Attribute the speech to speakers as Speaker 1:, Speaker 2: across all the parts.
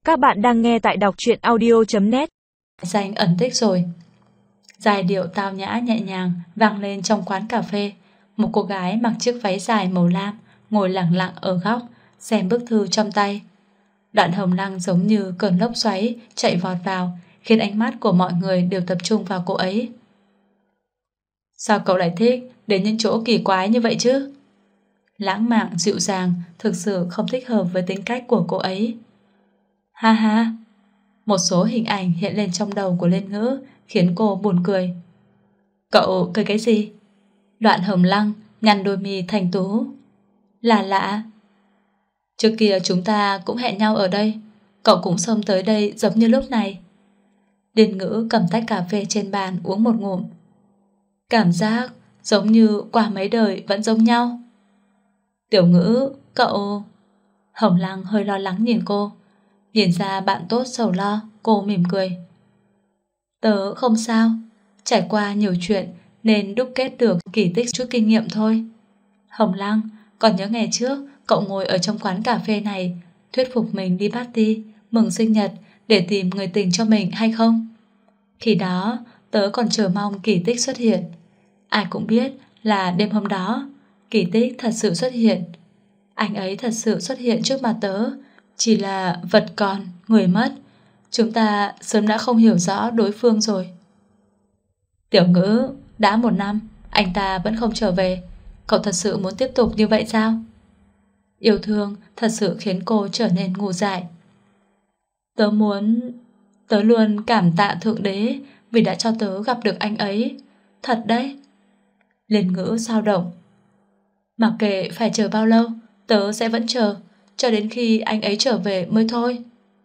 Speaker 1: Các bạn đang nghe tại đọc truyện audio.net.
Speaker 2: Danh ẩn tích rồi. Giai điệu tao nhã nhẹ nhàng vang lên trong quán cà phê. Một cô gái mặc chiếc váy dài màu lam ngồi lặng lặng ở góc, xem bức thư trong tay. Đoạn Hồng Lăng giống như cơn lốc xoáy chạy vọt vào, khiến ánh mắt của mọi người đều tập trung vào cô ấy. Sao cậu lại thích đến những chỗ kỳ quái như vậy chứ? Lãng mạn dịu dàng thực sự không thích hợp với tính cách của cô ấy. Ha ha. Một số hình ảnh hiện lên trong đầu của Liên Ngữ khiến cô buồn cười. Cậu cười cái gì? Đoạn Hồng Lăng nhăn đôi mi thành tú. Là lạ. Trước kia chúng ta cũng hẹn nhau ở đây, cậu cũng xông tới đây giống như lúc này. Liên Ngữ cầm tách cà phê trên bàn uống một ngụm. Cảm giác giống như qua mấy đời vẫn giống nhau. Tiểu Ngữ, cậu... Hồng Lăng hơi lo lắng nhìn cô. Nhìn ra bạn tốt sầu lo, cô mỉm cười. Tớ không sao, trải qua nhiều chuyện nên đúc kết được kỳ tích chút kinh nghiệm thôi. Hồng Lăng, còn nhớ ngày trước cậu ngồi ở trong quán cà phê này thuyết phục mình đi party, mừng sinh nhật để tìm người tình cho mình hay không? Khi đó tớ còn chờ mong kỳ tích xuất hiện. Ai cũng biết là đêm hôm đó kỳ tích thật sự xuất hiện. Anh ấy thật sự xuất hiện trước mặt tớ, chỉ là vật còn, người mất. Chúng ta sớm đã không hiểu rõ đối phương rồi. Tiểu Ngữ, đã 1 năm anh ta vẫn không trở về. Cậu thật sự muốn tiếp tục như vậy sao? Yêu thương thật sự khiến cô trở nên ngu dại. Tớ luôn cảm tạ Thượng Đế vì đã cho tớ gặp được anh ấy. Thật đấy. Liên Ngữ dao động. Mặc kệ phải chờ bao lâu, tớ sẽ vẫn chờ, cho đến khi anh ấy trở về mới thôi.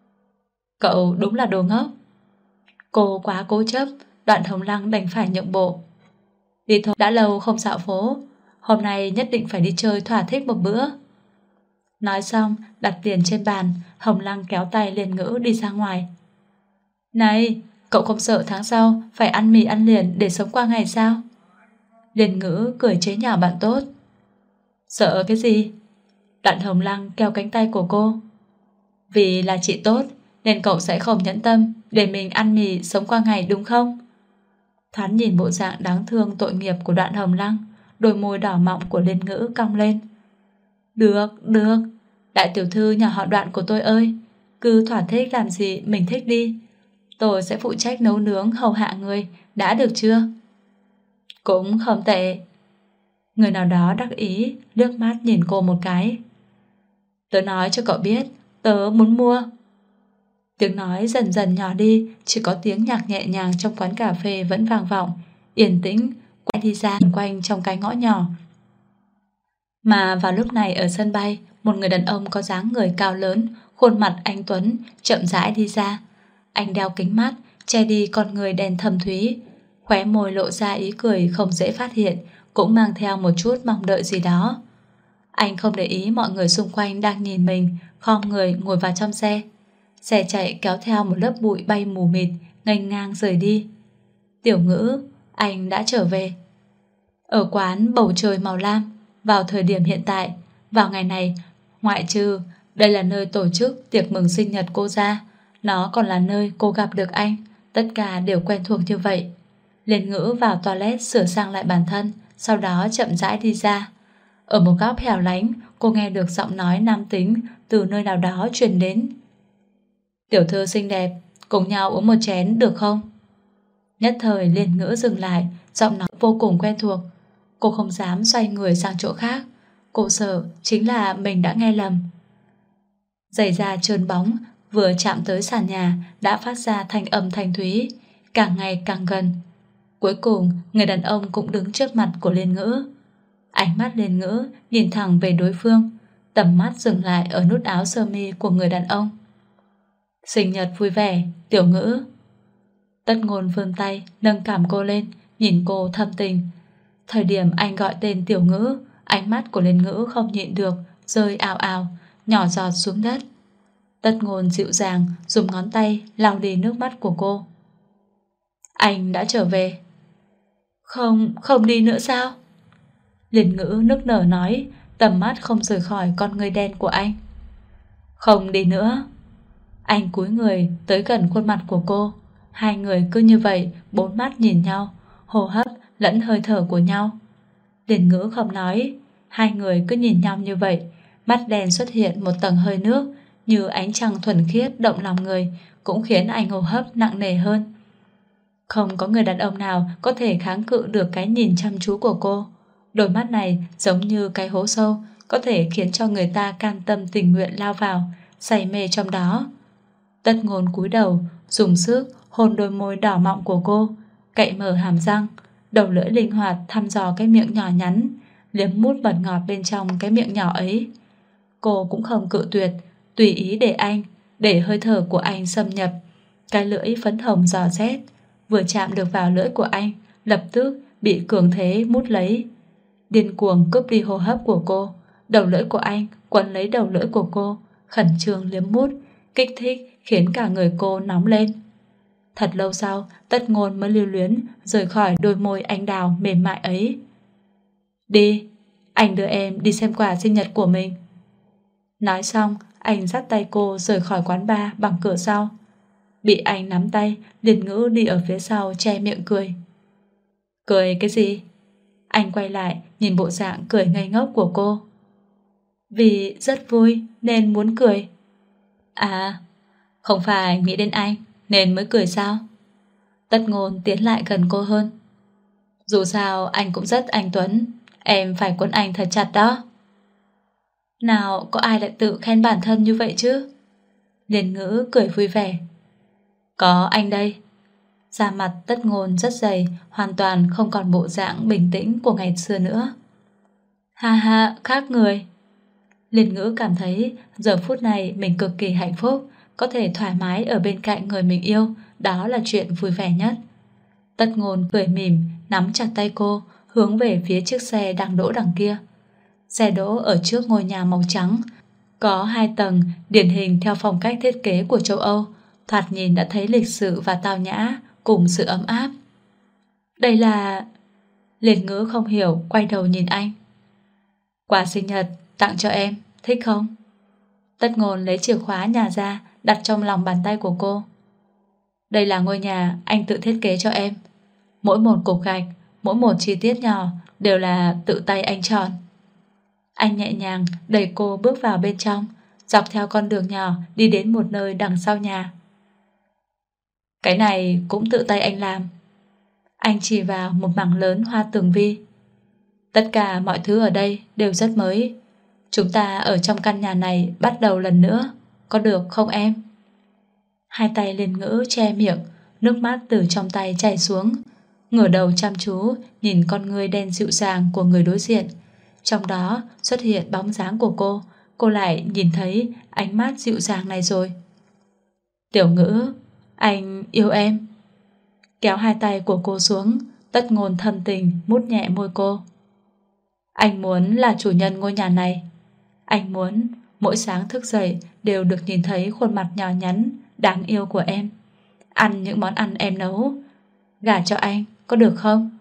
Speaker 2: Cậu đúng là đồ ngốc. Cô quá cố chấp, Đoạn Hồng Lăng đành phải nhượng bộ. Đi thôi, đã lâu không dạo phố, hôm nay nhất định phải đi chơi thỏa thích một bữa. Nói xong đặt tiền trên bàn, Hồng Lăng kéo tay Liên Ngữ đi ra ngoài. Này, cậu không sợ tháng sau phải ăn mì ăn liền để sống qua ngày sao? Liên Ngữ cười chế nhạo bạn tốt. Sợ cái gì? Đoạn Hồng Lăng kéo cánh tay của cô. Vì là chị tốt nên cậu sẽ không nhẫn tâm để mình ăn mì sống qua ngày đúng không? Thoáng nhìn bộ dạng đáng thương tội nghiệp của Đoạn Hồng Lăng, đôi môi đỏ mọng của Liên Ngữ cong lên. Được, được, đại tiểu thư nhà họ Đoạn của tôi ơi, cứ thỏa thích làm gì mình thích đi. Tôi sẽ phụ trách nấu nướng hầu hạ người, đã được chưa? Cũng không tệ. Người nào đó đắc ý liếc mắt nhìn cô một cái. Tớ nói cho cậu biết, tớ muốn mua. Tiếng nói dần dần nhỏ đi, chỉ có tiếng nhạc nhẹ nhàng trong quán cà phê vẫn vang vọng, yên tĩnh, quay đi ra quanh trong cái ngõ nhỏ. Mà vào lúc này ở sân bay, một người đàn ông có dáng người cao lớn, khuôn mặt anh tuấn, chậm rãi đi ra. Anh đeo kính mắt, che đi con người đen thâm thúy, khóe môi lộ ra ý cười không dễ phát hiện, cũng mang theo một chút mong đợi gì đó. Anh không để ý mọi người xung quanh đang nhìn mình, khom người ngồi vào trong xe. Xe chạy kéo theo một lớp bụi bay mù mịt, nghênh ngang rời đi. Tiểu Ngữ, anh đã trở về. Ở quán bầu trời màu lam, vào thời điểm hiện tại, vào ngày này, ngoại trừ đây là nơi tổ chức tiệc mừng sinh nhật cô ra, nó còn là nơi cô gặp được anh. Tất cả đều quen thuộc như vậy. Liên Ngữ vào toilet sửa sang lại bản thân, sau đó chậm rãi đi ra. Ở một góc hẻo lánh, cô nghe được giọng nói nam tính từ nơi nào đó truyền đến. Tiểu thư xinh đẹp, cùng nhau uống một chén được không? Nhất thời Liên Ngữ dừng lại, giọng nói vô cùng quen thuộc. Cô không dám xoay người sang chỗ khác. Cô sợ chính là mình đã nghe lầm. Giày da trơn bóng vừa chạm tới sàn nhà đã phát ra thanh âm thanh thúy, càng ngày càng gần. Cuối cùng người đàn ông cũng đứng trước mặt của Liên Ngữ. Ánh mắt Liên Ngữ nhìn thẳng về đối phương, tầm mắt dừng lại ở nút áo sơ mi của người đàn ông. Sinh nhật vui vẻ, Tiểu Ngữ. Tất Ngôn vươn tay nâng cằm cô lên, nhìn cô thâm tình. Thời điểm anh gọi tên Tiểu Ngữ, ánh mắt của Liên Ngữ không nhịn được rơi ào ào, nhỏ giọt xuống đất. Tất Ngôn dịu dàng dùng ngón tay lau đi nước mắt của cô. Anh đã trở về. Không đi nữa sao? Liên Ngữ nức nở nói, tầm mắt không rời khỏi con người đen của anh. Không đi nữa. Anh cúi người tới gần khuôn mặt của cô. Hai người cứ như vậy, bốn mắt nhìn nhau, hô hấp lẫn hơi thở của nhau. Liền Ngữ không nói. Hai người cứ nhìn nhau như vậy. Mắt đen xuất hiện một tầng hơi nước, như ánh trăng thuần khiết động lòng người, cũng khiến anh hô hấp nặng nề hơn. Không có người đàn ông nào có thể kháng cự được cái nhìn chăm chú của cô. Đôi mắt này giống như cái hố sâu, có thể khiến cho người ta cam tâm tình nguyện lao vào, say mê trong đó. Tất Ngôn cúi đầu, dùng sức hôn đôi môi đỏ mọng của cô, cậy mở hàm răng, đầu lưỡi linh hoạt thăm dò cái miệng nhỏ nhắn, liếm mút mật ngọt bên trong cái miệng nhỏ ấy. Cô cũng không cự tuyệt, tùy ý để hơi thở của anh xâm nhập. Cái lưỡi phấn hồng dò xét, vừa chạm được vào lưỡi của anh, lập tức bị cường thế mút lấy. Điên cuồng cướp đi hô hấp của cô. Đầu lưỡi của anh quấn lấy đầu lưỡi của cô, khẩn trương liếm mút, kích thích khiến cả người cô nóng lên. Thật lâu sau, Tất Ngôn mới lưu luyến rời khỏi đôi môi anh đào mềm mại ấy. Đi, anh đưa em đi xem quà sinh nhật của mình. Nói xong, anh dắt tay cô rời khỏi quán bar bằng cửa sau. Bị anh nắm tay, Liền Ngữ đi ở phía sau che miệng cười. Cười cái gì? Anh quay lại nhìn bộ dạng cười ngây ngốc của cô. Vì rất vui nên muốn cười. À, không phải nghĩ đến anh nên mới cười sao? Tất Ngôn tiến lại gần cô hơn. Dù sao anh cũng rất anh tuấn, em phải quấn anh thật chặt đó. Nào có ai lại tự khen bản thân như vậy chứ? Liền Ngữ cười vui vẻ. Có anh đây. Da mặt Tất Ngôn rất dày, hoàn toàn không còn bộ dạng bình tĩnh của ngày xưa nữa. Ha ha, khác người. Liền Ngữ cảm thấy giờ phút này mình cực kỳ hạnh phúc, có thể thoải mái ở bên cạnh người mình yêu, đó là chuyện vui vẻ nhất. Tất Ngôn cười mỉm, nắm chặt tay cô, hướng về phía chiếc xe đang đỗ đằng kia. Xe đỗ ở trước ngôi nhà màu trắng, có 2 tầng, điển hình theo phong cách thiết kế của châu Âu, thoạt nhìn đã thấy lịch sự và tao nhã, cùng sự ấm áp. Đây là... Liền Ngữ không hiểu, quay đầu nhìn anh. Quà sinh nhật, tặng cho em, thích không? Tất Ngôn lấy chìa khóa nhà ra, đặt trong lòng bàn tay của cô. Đây là ngôi nhà anh tự thiết kế cho em. Mỗi một cục gạch, mỗi một chi tiết nhỏ đều là tự tay anh chọn. Anh nhẹ nhàng đẩy cô bước vào bên trong, dọc theo con đường nhỏ đi đến một nơi đằng sau nhà. Cái này cũng tự tay anh làm. Anh chỉ vào một mảng lớn hoa tường vi. Tất cả mọi thứ ở đây đều rất mới. Chúng ta ở trong căn nhà này bắt đầu lần nữa, có được không em? Hai tay Liền Ngữ che miệng, nước mắt từ trong tay chảy xuống, ngửa đầu chăm chú nhìn con ngươi đen dịu dàng của người đối diện. Trong đó xuất hiện bóng dáng của cô lại nhìn thấy ánh mắt dịu dàng này rồi. Tiểu Ngữ, anh yêu em. Kéo hai tay của cô xuống, Tất Ngôn thâm tình mút nhẹ môi cô. Anh muốn là chủ nhân ngôi nhà này. Anh muốn mỗi sáng thức dậy đều được nhìn thấy khuôn mặt nhỏ nhắn, đáng yêu của em, ăn những món ăn em nấu. Gả cho anh, có được không?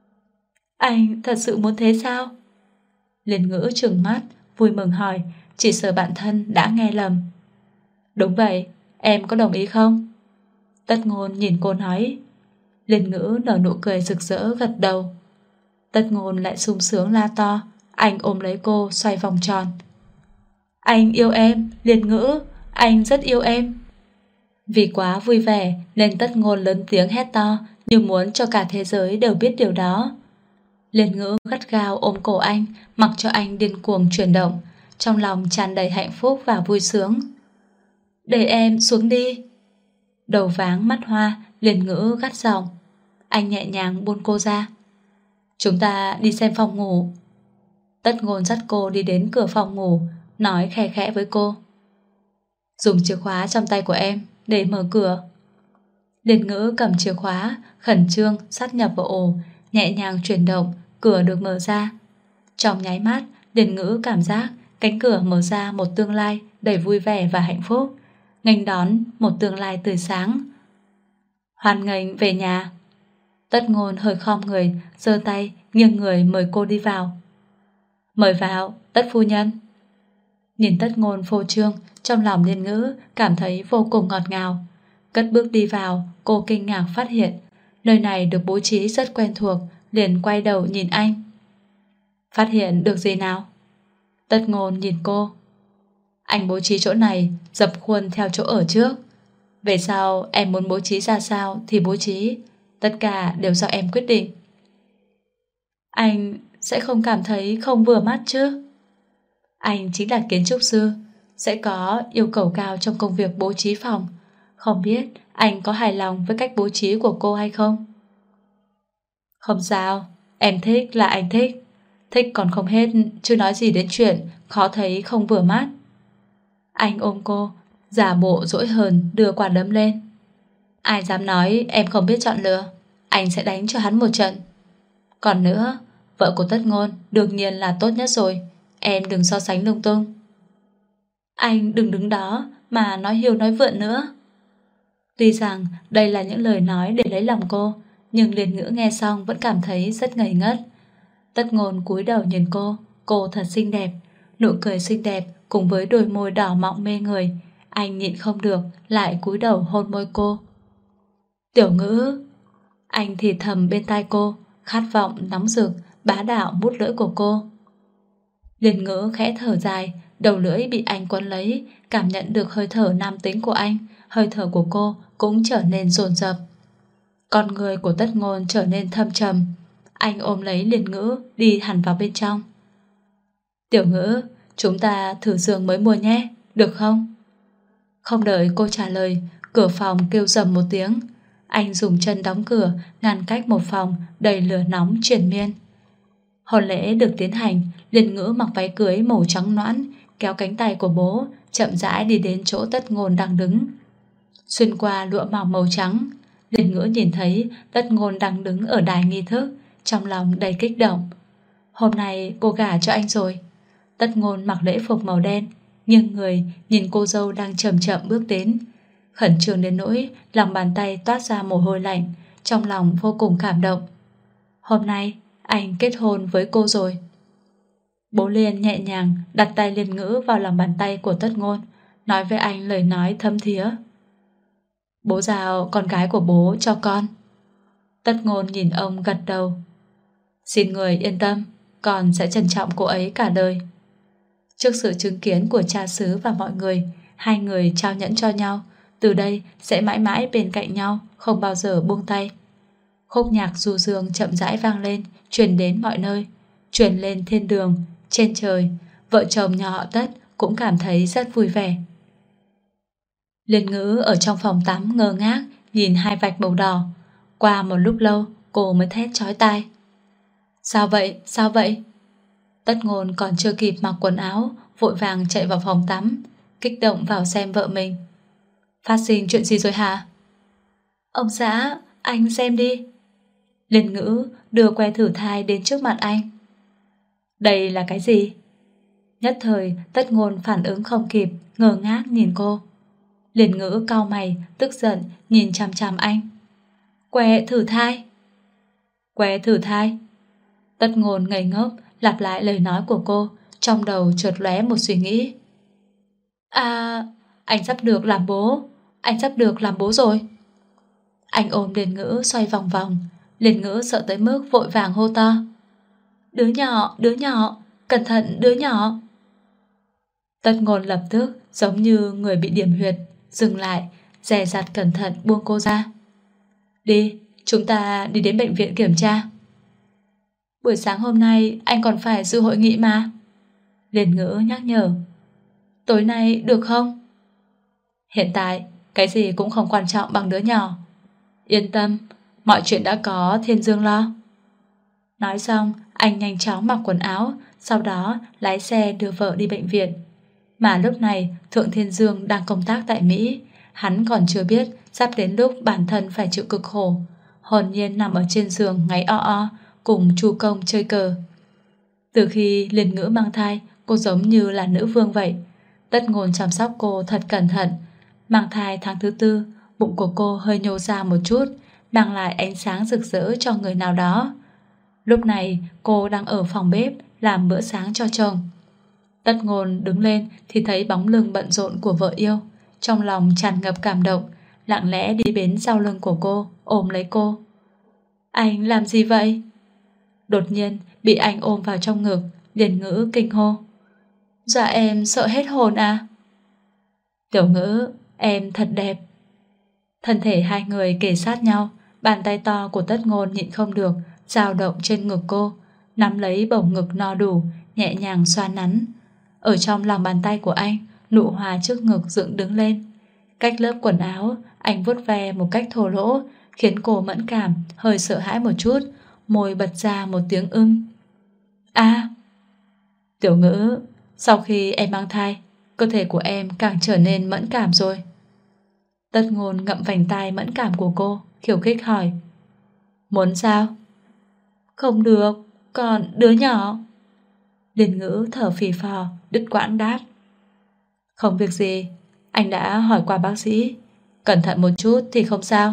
Speaker 2: Anh thật sự muốn thế sao? Liền Ngữ trừng mắt, vui mừng hỏi, chỉ sợ bản thân đã nghe lầm. Đúng vậy, em có đồng ý không? Tất Ngôn nhìn cô nói. Liền Ngữ nở nụ cười rực rỡ gật đầu. Tất Ngôn lại sung sướng la to, anh ôm lấy cô xoay vòng tròn. Anh yêu em, Liền Ngữ, anh rất yêu em. Vì quá vui vẻ nên Tất Ngôn lớn tiếng hét to, như muốn cho cả thế giới đều biết điều đó. Liền Ngữ gắt gao ôm cổ anh, mặc cho anh điên cuồng chuyển động, trong lòng tràn đầy hạnh phúc và vui sướng. Để em xuống đi. Đầu váng mắt hoa, Liền Ngữ gắt giọng. Anh nhẹ nhàng buông cô ra. Chúng ta đi xem phòng ngủ. Tất Ngôn dắt cô đi đến cửa phòng ngủ, nói khẽ khẽ với cô. Dùng chìa khóa trong tay của em để mở cửa. Liền Ngữ cầm chìa khóa, khẩn trương sát nhập vào ổ, nhẹ nhàng chuyển động, cửa được mở ra. Trong nháy mắt, Liền Ngữ cảm giác cánh cửa mở ra một tương lai đầy vui vẻ và hạnh phúc, nghênh đón một tương lai tươi sáng. Hoan nghênh về nhà. Tất Ngôn hơi khom người, giơ tay nghiêng người mời cô đi vào. Mời vào, Tất phu nhân. Nhìn Tất Ngôn phô trương, trong lòng Liên Ngữ cảm thấy vô cùng ngọt ngào. Cất bước đi vào, cô kinh ngạc phát hiện nơi này được bố trí rất quen thuộc, liền quay đầu nhìn anh. Phát hiện được gì nào? Tất Ngôn nhìn cô. Anh bố trí chỗ này dập khuôn theo chỗ ở trước. Về sau em muốn bố trí ra sao thì bố trí, tất cả đều do em quyết định. Anh sẽ không cảm thấy không vừa mắt chứ? Anh chính là kiến trúc sư, sẽ có yêu cầu cao trong công việc bố trí phòng. Không biết anh có hài lòng với cách bố trí của cô hay không? Không sao, em thích là anh thích. Thích còn không hết, chưa nói gì đến chuyện khó thấy không vừa mắt. Anh ôm cô, giả bộ dỗi hờn đưa quả đấm lên. Ai dám nói em không biết chọn lựa, anh sẽ đánh cho hắn một trận. Còn nữa, vợ của Tất Ngôn đương nhiên là tốt nhất rồi, em đừng so sánh lung tung. Anh đừng đứng đó mà nói hiêu nói vượn nữa. Tuy rằng đây là những lời nói để lấy lòng cô, nhưng Liên Ngữ nghe xong vẫn cảm thấy rất ngây ngất. Tất Ngôn cúi đầu nhìn cô thật xinh đẹp, nụ cười xinh đẹp cùng với đôi môi đỏ mọng mê người. Anh nhịn không được, lại cúi đầu hôn môi cô. Tiểu Ngữ. Anh thì thầm bên tai cô, khát vọng nóng rực, bá đạo mút lưỡi của cô. Liên Ngữ khẽ thở dài, đầu lưỡi bị anh quấn lấy, cảm nhận được hơi thở nam tính của anh, hơi thở của cô cũng trở nên dồn dập. Con người của Tất Ngôn trở nên thâm trầm. Anh ôm lấy Liên Ngữ đi hẳn vào bên trong. Tiểu Ngữ, chúng ta thử giường mới mua nhé, được không? Không đợi cô trả lời, cửa phòng kêu rầm một tiếng. Anh dùng chân đóng cửa, ngăn cách một phòng đầy lửa nóng triền miên. Hôn lễ được tiến hành, Liên Ngữ mặc váy cưới màu trắng nõn, kéo cánh tay của bố, chậm rãi đi đến chỗ Tất Ngôn đang đứng. Xuyên qua lụa mỏng màu trắng, Liên Ngữ nhìn thấy Tất Ngôn đang đứng ở đài nghi thức, trong lòng đầy kích động. Hôm nay cô gả cho anh rồi. Tất Ngôn mặc lễ phục màu đen, nghiêng người nhìn cô dâu đang chậm chậm bước đến. Khẩn trương đến nỗi lòng bàn tay toát ra mồ hôi lạnh, trong lòng vô cùng cảm động. Hôm nay anh kết hôn với cô rồi. Bố Liên nhẹ nhàng đặt tay Liên Ngữ vào lòng bàn tay của Tất Ngôn, nói với anh lời nói thâm thía. Bố giao con gái của bố cho con. Tất Ngôn nhìn ông gật đầu. Xin người yên tâm, con sẽ trân trọng cô ấy cả đời. Trước sự chứng kiến của cha xứ và mọi người, hai người trao nhẫn cho nhau, từ đây sẽ mãi mãi bên cạnh nhau, không bao giờ buông tay. Khúc nhạc du dương chậm rãi vang lên, truyền đến mọi nơi, truyền lên thiên đường, trên trời. Vợ chồng nhà họ Tất cũng cảm thấy rất vui vẻ. Liên Ngữ ở trong phòng tắm ngơ ngác nhìn hai vạch màu đỏ. Qua một lúc lâu cô mới thét chói tai. Sao vậy? Sao vậy? Tất Ngôn còn chưa kịp mặc quần áo, vội vàng chạy vào phòng tắm, kích động vào xem vợ mình. Phát sinh chuyện gì rồi hả? Ông xã, anh xem đi. Liên Ngữ đưa que thử thai đến trước mặt anh. Đây là cái gì? Nhất thời Tất Ngôn phản ứng không kịp, ngơ ngác nhìn cô. Liên Ngữ cau mày, tức giận nhìn chằm chằm anh. Que thử thai? Que thử thai? Tất Ngôn ngây ngốc lặp lại lời nói của cô, trong đầu chợt lóe một suy nghĩ. À, anh sắp được làm bố. Anh sắp được làm bố rồi. Anh ôm Liên Ngữ xoay vòng vòng. Liên Ngữ sợ tới mức vội vàng hô to. Đứa nhỏ, cẩn thận đứa nhỏ. Tất Ngôn lập tức giống như người bị điểm huyệt, dừng lại, dè dặt cẩn thận buông cô ra. Đi, chúng ta đi đến bệnh viện kiểm tra. Buổi sáng hôm nay anh còn phải dự hội nghị mà. Liên Ngữ nhắc nhở. Tối nay được không? Hiện tại cái gì cũng không quan trọng bằng đứa nhỏ. Yên tâm, mọi chuyện đã có Thiên Dương lo. Nói xong anh nhanh chóng mặc quần áo, sau đó lái xe đưa vợ đi bệnh viện. Mà lúc này Thượng Thiên Dương đang công tác tại Mỹ. Hắn còn chưa biết sắp đến lúc bản thân phải chịu cực khổ, hồn nhiên nằm ở trên giường ngáy o o cùng Chu Công chơi cờ. Từ khi Liên Ngữ mang thai, cô giống như là nữ vương vậy. Tất Ngôn chăm sóc cô thật cẩn thận. Mang thai tháng thứ 4, bụng của cô hơi nhô ra một chút, mang lại ánh sáng rực rỡ cho người nào đó. Lúc này cô đang ở phòng bếp làm bữa sáng cho chồng. Tất Ngôn đứng lên thì thấy bóng lưng bận rộn của vợ yêu, trong lòng tràn ngập cảm động, lặng lẽ đi đến sau lưng của cô, ôm lấy cô. Anh làm gì vậy? Đột nhiên bị anh ôm vào trong ngực, Liên Ngữ kinh hô. Dạ em sợ hết hồn à? Tiểu Ngữ, em thật đẹp. Thân thể hai người kề sát nhau, bàn tay to của Tất Ngôn nhịn không được, dao động trên ngực cô, nắm lấy bầu ngực no đủ, nhẹ nhàng xoa nắn. Ở trong lòng bàn tay của anh, nụ hoa trước ngực dựng đứng lên. Cách lớp quần áo, anh vuốt ve một cách thô lỗ, khiến cô mẫn cảm, hơi sợ hãi một chút, môi bật ra một tiếng A. Tiểu Ngữ, sau khi em mang thai, cơ thể của em càng trở nên mẫn cảm rồi. Tất Ngôn ngậm vành tai mẫn cảm của cô, khiêu khích hỏi. Muốn sao? Không được, còn đứa nhỏ. Liên Ngữ thở phì phò, đứt quãng đáp. Không việc gì, anh đã hỏi qua bác sĩ, cẩn thận một chút thì không sao.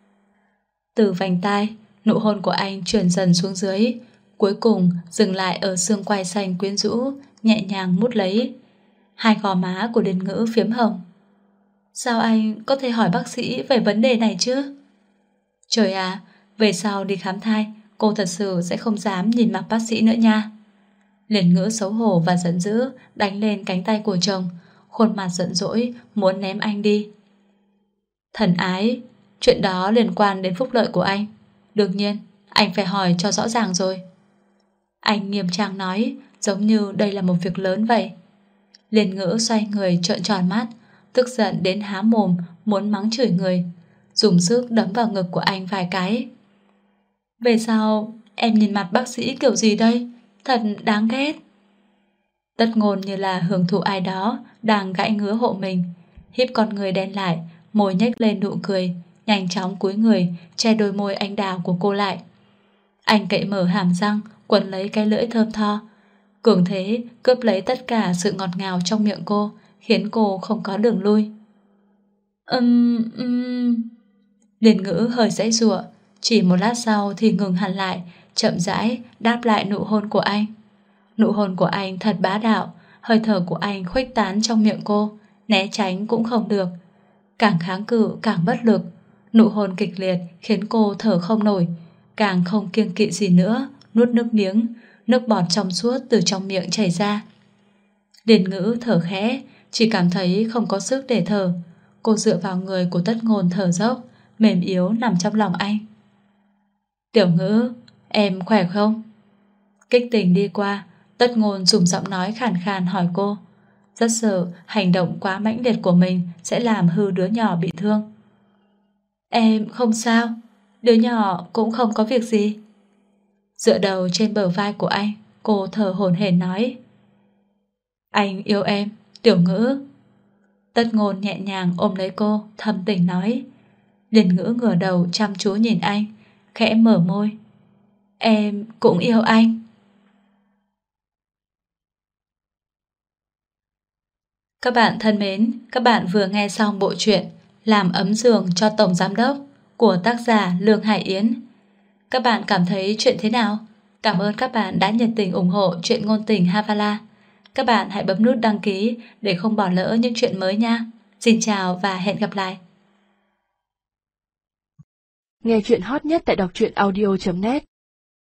Speaker 2: Từ vành tai, nụ hôn của anh chuyển dần xuống dưới, cuối cùng dừng lại ở xương quai xanh quyến rũ, nhẹ nhàng mút lấy. Hai gò má của Liên Ngữ phiếm hồng. Sao anh có thể hỏi bác sĩ về vấn đề này chứ? Trời à, về sau đi khám thai, cô thật sự sẽ không dám nhìn mặt bác sĩ nữa nha. Liên Ngữ xấu hổ và giận dữ đánh lên cánh tay của chồng, khuôn mặt giận dỗi muốn ném anh đi. Thần ái, chuyện đó liên quan đến phúc lợi của anh, đương nhiên anh phải hỏi cho rõ ràng rồi. Anh nghiêm trang nói, giống như đây là một việc lớn vậy. Liên Ngữ xoay người trợn tròn mắt, tức giận đến há mồm muốn mắng chửi người, dùng sức đấm vào ngực của anh vài cái. Về sau em nhìn mặt bác sĩ kiểu gì đây? Thật đáng ghét. Tất Ngôn như là hưởng thụ ai đó đang gãi ngứa hộ mình, híp con người đen lại, môi nhếch lên nụ cười, nhanh chóng cúi người che đôi môi anh đào của cô lại. Anh cậy mở hàm răng, quấn lấy cái lưỡi thơm tho, cường thế cướp lấy tất cả sự ngọt ngào trong miệng cô, khiến cô không có đường lui. Liên Ngữ hơi giãy giụa, chỉ một lát sau thì ngừng hẳn lại, chậm rãi đáp lại nụ hôn của anh. Nụ hôn của anh thật bá đạo, hơi thở của anh khuếch tán trong miệng cô, né tránh cũng không được. Càng kháng cự càng bất lực, nụ hôn kịch liệt khiến cô thở không nổi, càng không kiêng kỵ gì nữa, nuốt nước miếng, nước bọt trong suốt từ trong miệng chảy ra. Liên Ngữ thở khẽ, chỉ cảm thấy không có sức để thở. Cô dựa vào người của Tất Ngôn thở dốc, mềm yếu nằm trong lòng anh. Tiểu Ngữ, em khỏe không? Kích tình đi qua, Tất Ngôn dùng giọng nói khàn khàn hỏi cô, rất sợ hành động quá mãnh liệt của mình sẽ làm hư đứa nhỏ bị thương. Em không sao, đứa nhỏ cũng không có việc gì. Dựa đầu trên bờ vai của anh, cô thở hổn hển nói. Anh yêu em, Tiểu Ngữ. Tất Ngôn nhẹ nhàng ôm lấy cô, thâm tình nói. Liên Ngữ ngửa đầu chăm chú nhìn anh, khẽ mở môi. Em cũng yêu anh. Các bạn thân mến, các bạn vừa nghe xong bộ truyện Làm ấm giường cho Tổng Giám Đốc của tác giả Lương Hải Yến. Các bạn cảm thấy chuyện thế nào? Cảm ơn các bạn đã nhiệt tình ủng hộ truyện ngôn tình Havala. Các bạn hãy bấm nút đăng ký để không bỏ lỡ những chuyện mới nha. Xin chào và hẹn gặp lại.
Speaker 1: Nghe chuyện hot nhất tại đọc truyện audio.net